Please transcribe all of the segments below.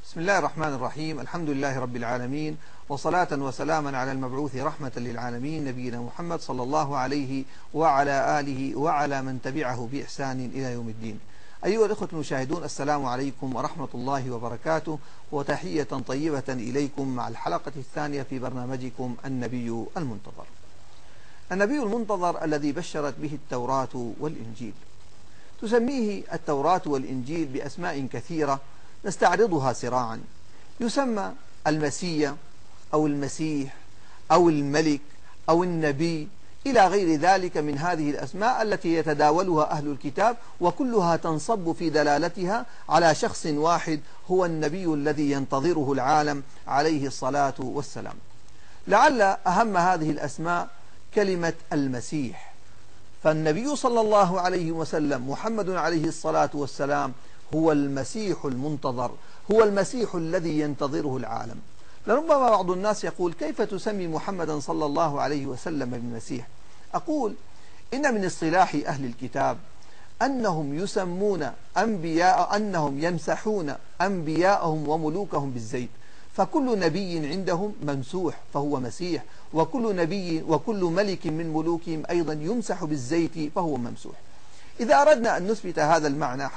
بسم الله الرحمن الرحيم. الحمد لله رب العالمين، وصلاة وسلاما على المبعوث رحمة للعالمين نبينا محمد صلى الله عليه وعلى آله وعلى من تبعه بإحسان إلى يوم الدين. أيها الإخوة المشاهدون، السلام عليكم ورحمة الله وبركاته، وتحية طيبة إليكم مع الحلقة الثانية في برنامجكم النبي المنتظر. النبي المنتظر الذي بشرت به التوراة والإنجيل. تسميه التوراة والإنجيل بأسماء كثيرة نستعرضها سراعا. يسمى المسيح أو المسيح أو الملك أو النبي إلى غير ذلك من هذه الأسماء التي يتداولها أهل الكتاب، وكلها تنصب في دلالتها على شخص واحد هو النبي الذي ينتظره العالم عليه الصلاة والسلام. لعل أهم هذه الأسماء كلمة المسيح، فالنبي صلى الله عليه وسلم محمد عليه الصلاة والسلام هو المسيح المنتظر، هو المسيح الذي ينتظره العالم. لربما بعض الناس يقول: كيف تسمي محمدا صلى الله عليه وسلم بالمسيح؟ أقول: إن من اصطلاح أهل الكتاب أنهم يسمون أنهم يمسحون أنبياءهم وملوكهم بالزيت، فكل نبي عندهم ممسوح فهو مسيح، وكل نبي وكل ملك من ملوكهم أيضا يمسح بالزيت فهو ممسوح. إذا أردنا أن نثبت هذا المعنى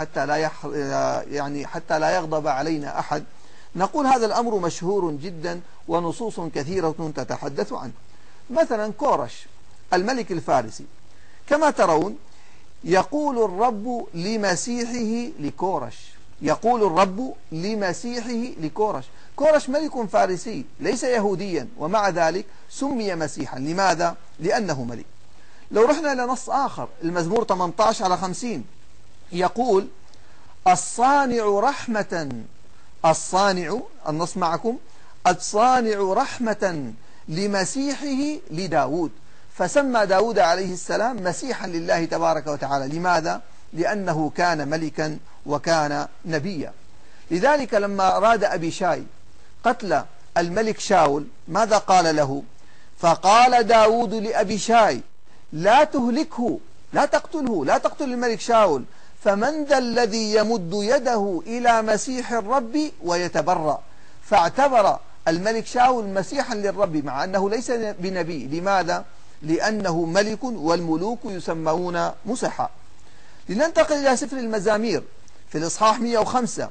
حتى لا يغضب علينا أحد، نقول هذا الأمر مشهور جدا ونصوص كثيرة تتحدث عنه. مثلا كورش الملك الفارسي، كما ترون يقول الرب لمسيحه لكورش، يقول الرب لمسيحه لكورش. كورش ملك فارسي ليس يهوديا، ومع ذلك سمي مسيحا. لماذا؟ لأنه ملك. لو رحنا إلى نص آخر، المزمور 18:50 يقول: الصانع رحمة، الصانع، النص معكم، الصانع رحمة لمسيحه لداود، فسمى داود عليه السلام مسيحا لله تبارك وتعالى. لماذا؟ لأنه كان ملكا وكان نبيا. لذلك لما أراد أبيشاي قتل الملك شاول ماذا قال له؟ فقال داود لأبيشاي: لا تهلكه، لا تقتله، لا تقتل الملك شاول، فمن ذا الذي يمد يده إلى مسيح الرب ويتبرأ. فاعتبر الملك شاول مسيحا للرب مع أنه ليس بنبي. لماذا؟ لأنه ملك، والملوك يسمون مسحاء. لننتقل إلى سفر المزامير في الإصحاح 105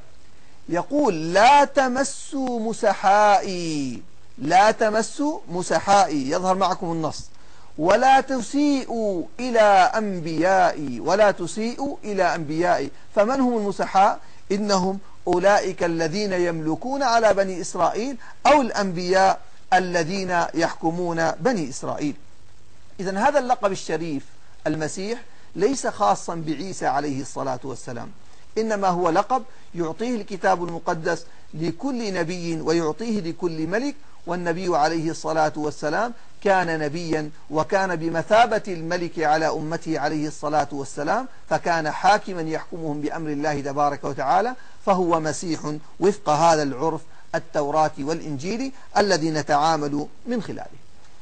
يقول: لا تمسوا مسحائي، لا تمسوا مسحائي، يظهر معكم النص، ولا تسيئوا إلى أنبيائي، ولا تسيئوا إلى أنبيائي. فمن هم المسحاء؟ إنهم أولئك الذين يملكون على بني إسرائيل، أو الأنبياء الذين يحكمون بني إسرائيل. إذن هذا اللقب الشريف المسيح ليس خاصا بعيسى عليه الصلاة والسلام، إنما هو لقب يعطيه الكتاب المقدس لكل نبي ويعطيه لكل ملك. والنبي عليه الصلاة والسلام كان نبيا، وكان بمثابة الملك على أمته عليه الصلاة والسلام، فكان حاكما يحكمهم بأمر الله تبارك وتعالى، فهو مسيح وفق هذا العرف التوراة والإنجيل الذي نتعامل من خلاله.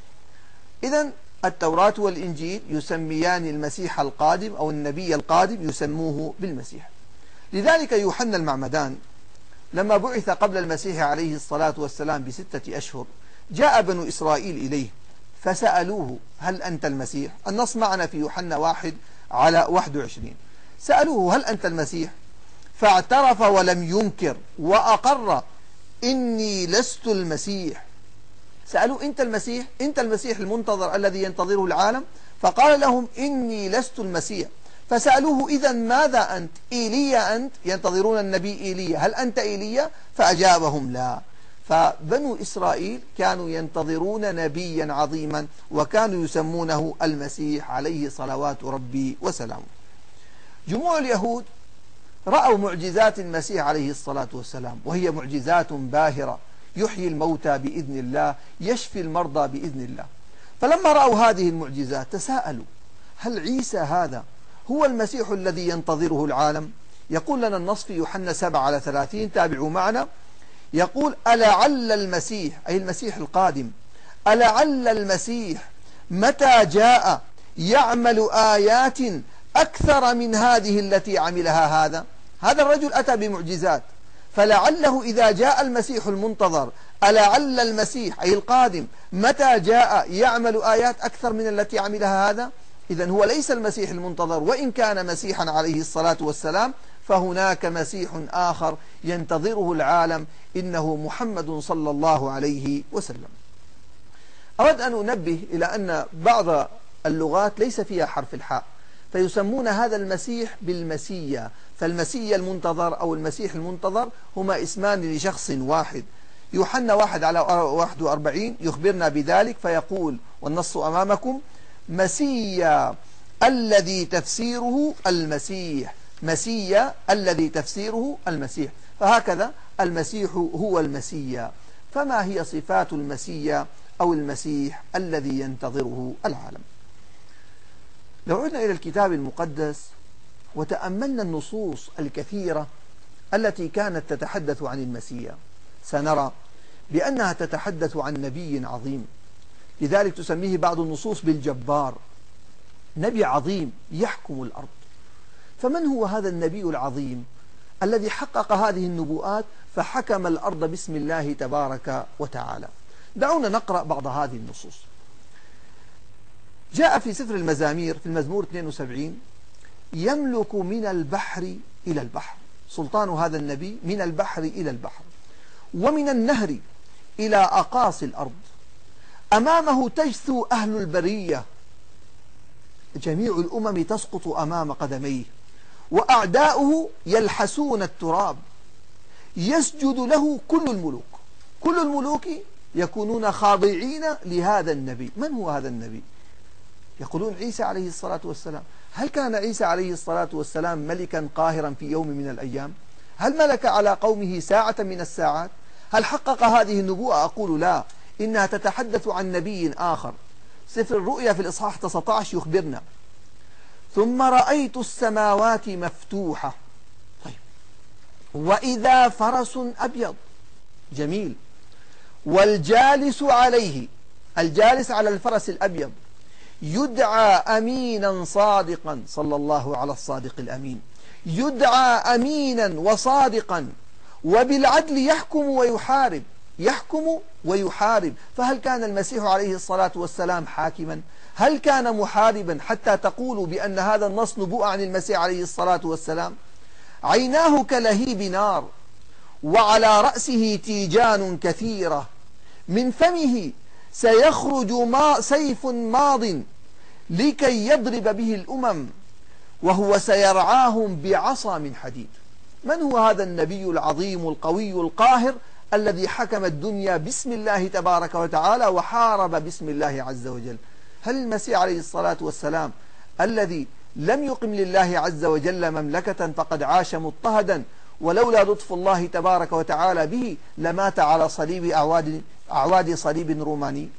إذن التوراة والإنجيل يسميان المسيح القادم أو النبي القادم يسموه بالمسيح. لذلك يوحنا المعمدان لما بعث قبل المسيح عليه الصلاة والسلام ب6 أشهر، جاء بنو إسرائيل إليه فسألوه: هل أنت المسيح؟ النص معنا في يوحنا 1:21. سألوه: هل أنت المسيح؟ فاعترف ولم ينكر وأقر: إني لست المسيح. سألوه: أنت المسيح؟ أنت المسيح المنتظر الذي ينتظره العالم؟ فقال لهم: إني لست المسيح. فسألوه: إذا ماذا أنت؟ إيليا أنت؟ ينتظرون النبي إيليا، هل أنت إيليا؟ فأجابهم: لا. فبنو إسرائيل كانوا ينتظرون نبيا عظيما، وكانوا يسمونه المسيح عليه صلوات ربي وسلامه. جموع اليهود رأوا معجزات المسيح عليه الصلاة والسلام، وهي معجزات باهرة: يحيي الموتى بإذن الله، يشفي المرضى بإذن الله. فلما رأوا هذه المعجزات تساءلوا: هل عيسى هذا هو المسيح الذي ينتظره العالم؟ يقول لنا النص في يوحنا 7:30، تابعوا معنا، يقول: ألعل المسيح، أي المسيح القادم، ألعل المسيح متى جاء يعمل آيات أكثر من هذه التي عملها هذا الرجل أتى بمعجزات، فلعله إذا جاء المسيح المنتظر ألعل المسيح أي القادم متى جاء يعمل آيات أكثر من التي عملها هذا؟ إذن هو ليس المسيح المنتظر، وإن كان مسيحا عليه الصلاة والسلام فهناك مسيح آخر ينتظره العالم، إنه محمد صلى الله عليه وسلم. أود أن أنبه إلى أن بعض اللغات ليس فيها حرف الحاء، فيسمون هذا المسيح بالمسيا، فالمسيا المنتظر أو المسيح المنتظر هما اسمان لشخص واحد. يوحنا 1:41 يخبرنا بذلك فيقول، والنص أمامكم: مسيا الذي تفسيره المسيح، مسيا الذي تفسيره المسيح. فهكذا المسيح هو المسيا. فما هي صفات المسيا أو المسيح الذي ينتظره العالم؟ لو عدنا إلى الكتاب المقدس وتأملنا النصوص الكثيرة التي كانت تتحدث عن المسيا، سنرى بأنها تتحدث عن نبي عظيم، لذلك تسميه بعض النصوص بالجبار، نبي عظيم يحكم الأرض. فمن هو هذا النبي العظيم الذي حقق هذه النبوءات فحكم الأرض باسم الله تبارك وتعالى؟ دعونا نقرأ بعض هذه النصوص. جاء في سفر المزامير في المزمور 72: يملك من البحر إلى البحر، سلطان هذا النبي من البحر إلى البحر، ومن النهر إلى أقاصي الأرض، أمامه تجثو أهل البرية، جميع الأمم تسقط أمام قدميه، وأعداؤه يلحسون التراب، يسجد له كل الملوك، كل الملوك يكونون خاضعين لهذا النبي. من هو هذا النبي؟ يقولون عيسى عليه الصلاة والسلام. هل كان عيسى عليه الصلاة والسلام ملكا قاهرا في يوم من الأيام؟ هل ملك على قومه ساعة من الساعات؟ هل حقق هذه النبوءة؟ أقول لا، إنها تتحدث عن نبي آخر. سفر الرؤيا في الإصحاح 19 يخبرنا: ثم رأيت السماوات مفتوحة، طيب، وإذا فرس أبيض، جميل، والجالس عليه، الجالس على الفرس الأبيض، يدعى أمينا صادقا، صلى الله على الصادق الأمين، يدعى أمينا وصادقا، وبالعدل يحكم ويحارب، يحكم ويحارب. فهل كان المسيح عليه الصلاة والسلام حاكما؟ هل كان محاربا حتى تقولوا بأن هذا النص نبوءة عن المسيح عليه الصلاة والسلام؟ عيناه كلهيب نار، وعلى رأسه تيجان كثيرة، من فمه سيخرج سيف ماض لكي يضرب به الأمم، وهو سيرعاهم بعصا من حديد. من هو هذا النبي العظيم القوي القاهر الذي حكم الدنيا باسم الله تبارك وتعالى وحارب باسم الله عز وجل؟ هل المسيح عليه الصلاة والسلام الذي لم يقم لله عز وجل مملكة فقد عاش مضطهدا، ولولا لطف الله تبارك وتعالى به لمات على صليب أعواد صليب روماني؟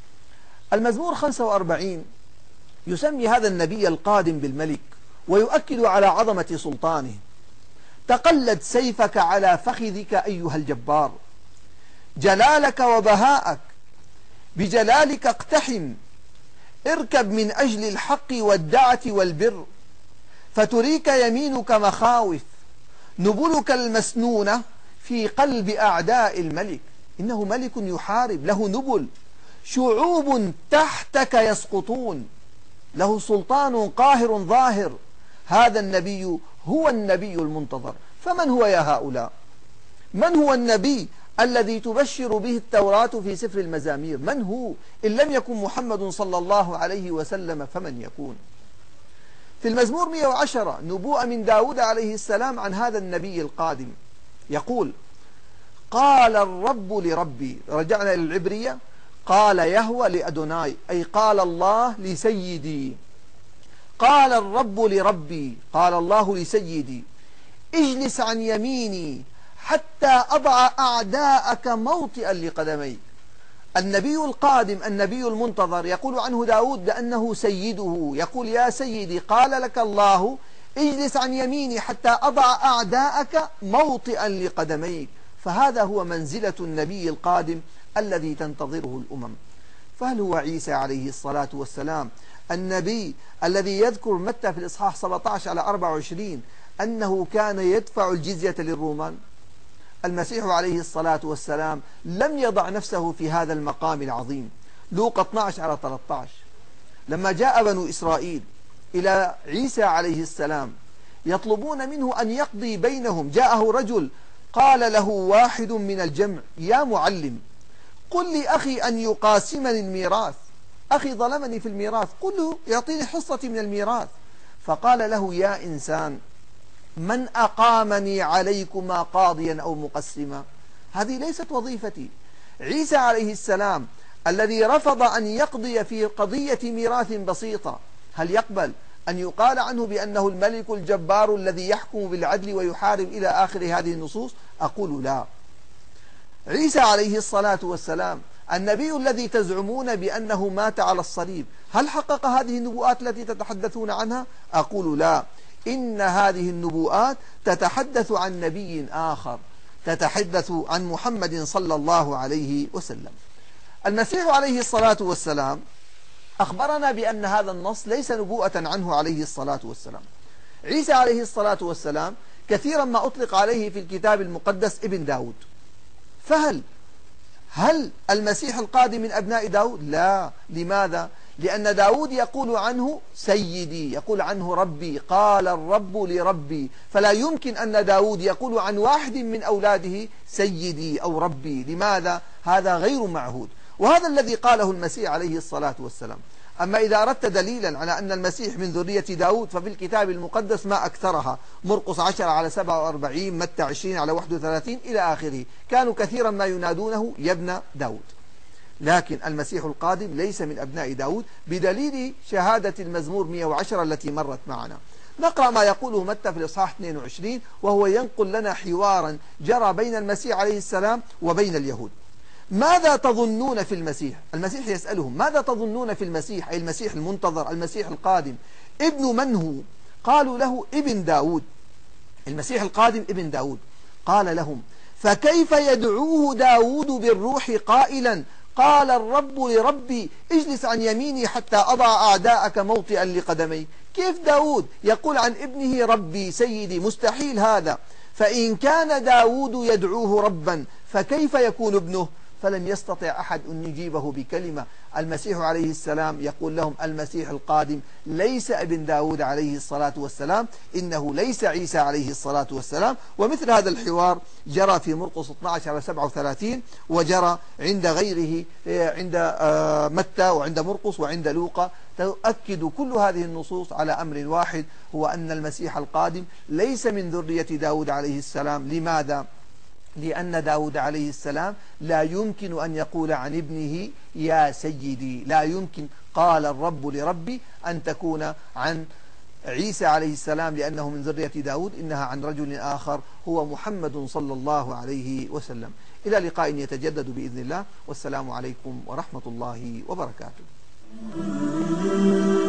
المزمور 45 يسمي هذا النبي القادم بالملك، ويؤكد على عظمة سلطانه: تقلد سيفك على فخذك أيها الجبار، جلالك وبهاءك، بجلالك اقتحم، اركب من أجل الحق والدعة والبر، فتريك يمينك مخاوف، نبلك المسنونة في قلب أعداء الملك. إنه ملك يحارب، له نبل، شعوب تحتك يسقطون، له سلطان قاهر ظاهر. هذا النبي هو النبي المنتظر. فمن هو يا هؤلاء؟ من هو النبي الذي تبشر به التوراة في سفر المزامير؟ من هو؟ إن لم يكن محمد صلى الله عليه وسلم فمن يكون؟ في المزمور 110 نبوءة من داود عليه السلام عن هذا النبي القادم، يقول: قال الرب لربي، رجعنا إلى العبرية، قال يهوى لأدوناي، أي قال الله لسيدي، قال الرب لربي، قال الله لسيدي: اجلس عن يميني حتى أضع أعداءك موطئا لقدميك. النبي القادم، النبي المنتظر، يقول عنه داود بأنه سيده، يقول: يا سيدي، قال لك الله اجلس عن يميني حتى أضع أعداءك موطئا لقدميك. فهذا هو منزلة النبي القادم الذي تنتظره الأمم. فهل هو عيسى عليه الصلاة والسلام النبي الذي يذكر متى في الإصحاح 17 على 24 أنه كان يدفع الجزية للرومان؟ المسيح عليه الصلاة والسلام لم يضع نفسه في هذا المقام العظيم. لوقا 12-13 لما جاء بنو إسرائيل إلى عيسى عليه السلام يطلبون منه أن يقضي بينهم، جاءه رجل قال له واحد من الجمع: يا معلم، قل لأخي أن يقاسمني الميراث، أخي ظلمني في الميراث، قل له يعطيني حصتي من الميراث. فقال له: يا إنسان، من أقامني عليكما قاضيا أو مقسما؟ هذه ليست وظيفتي. عيسى عليه السلام الذي رفض أن يقضي في قضية ميراث بسيطة، هل يقبل أن يقال عنه بأنه الملك الجبار الذي يحكم بالعدل ويحارب إلى آخر هذه النصوص؟ أقول لا. عيسى عليه الصلاة والسلام النبي الذي تزعمون بأنه مات على الصليب، هل حقق هذه النبوءات التي تتحدثون عنها؟ أقول لا. إن هذه النبوءات تتحدث عن نبي آخر، تتحدث عن محمد صلى الله عليه وسلم. المسيح عليه الصلاة والسلام أخبرنا بأن هذا النص ليس نبوءة عنه عليه الصلاة والسلام. عيسى عليه الصلاة والسلام كثيرا ما أطلق عليه في الكتاب المقدس ابن داود، هل المسيح القادم من أبناء داود؟ لا. لماذا؟ لأن داود يقول عنه سيدي، يقول عنه ربي، قال الرب لربي، فلا يمكن أن داود يقول عن واحد من أولاده سيدي أو ربي. لماذا؟ هذا غير معهود، وهذا الذي قاله المسيح عليه الصلاة والسلام. أما إذا أردت دليلا على أن المسيح من ذرية داود ففي الكتاب المقدس ما أكثرها: مرقس 10-47، متى 20-31 إلى آخره، كانوا كثيرا ما ينادونه يا ابن داود. لكن المسيح القادم ليس من أبناء داود بدليل شهادة المزمور 110 التي مرت معنا. نقرأ ما يقوله متى في الإصحاح 22، وهو ينقل لنا حوارا جرى بين المسيح عليه السلام وبين اليهود. ماذا تظنون في المسيح؟ المسيح يسألهم: ماذا تظنون في المسيح، أي المسيح المنتظر، المسيح القادم؟ ابن من هو؟ قالوا له: ابن داود. المسيح القادم ابن داود. قال لهم: فكيف يدعوه داود بالروح قائلا: قال الرب لربي اجلس عن يميني حتى أضع أعداءك موطئا لقدمي؟ كيف داود يقول عن ابنه ربي سيدي؟ مستحيل هذا. فإن كان داود يدعوه ربا فكيف يكون ابنه؟ فلم يستطع أحد أن يجيبه بكلمة. المسيح عليه السلام يقول لهم: المسيح القادم ليس ابن داود عليه الصلاة والسلام، إنه ليس عيسى عليه الصلاة والسلام. ومثل هذا الحوار جرى في مرقس 12-37، وجرى عند غيره، عند متى وعند مرقس وعند لوقا. تؤكد كل هذه النصوص على أمر واحد، هو أن المسيح القادم ليس من ذرية داود عليه السلام. لماذا؟ لأن داود عليه السلام لا يمكن أن يقول عن ابنه يا سيدي، لا يمكن قال الرب لربي أن تكون عن عيسى عليه السلام لأنه من ذرية داود، إنها عن رجل آخر هو محمد صلى الله عليه وسلم. إلى لقاء يتجدد بإذن الله، والسلام عليكم ورحمة الله وبركاته.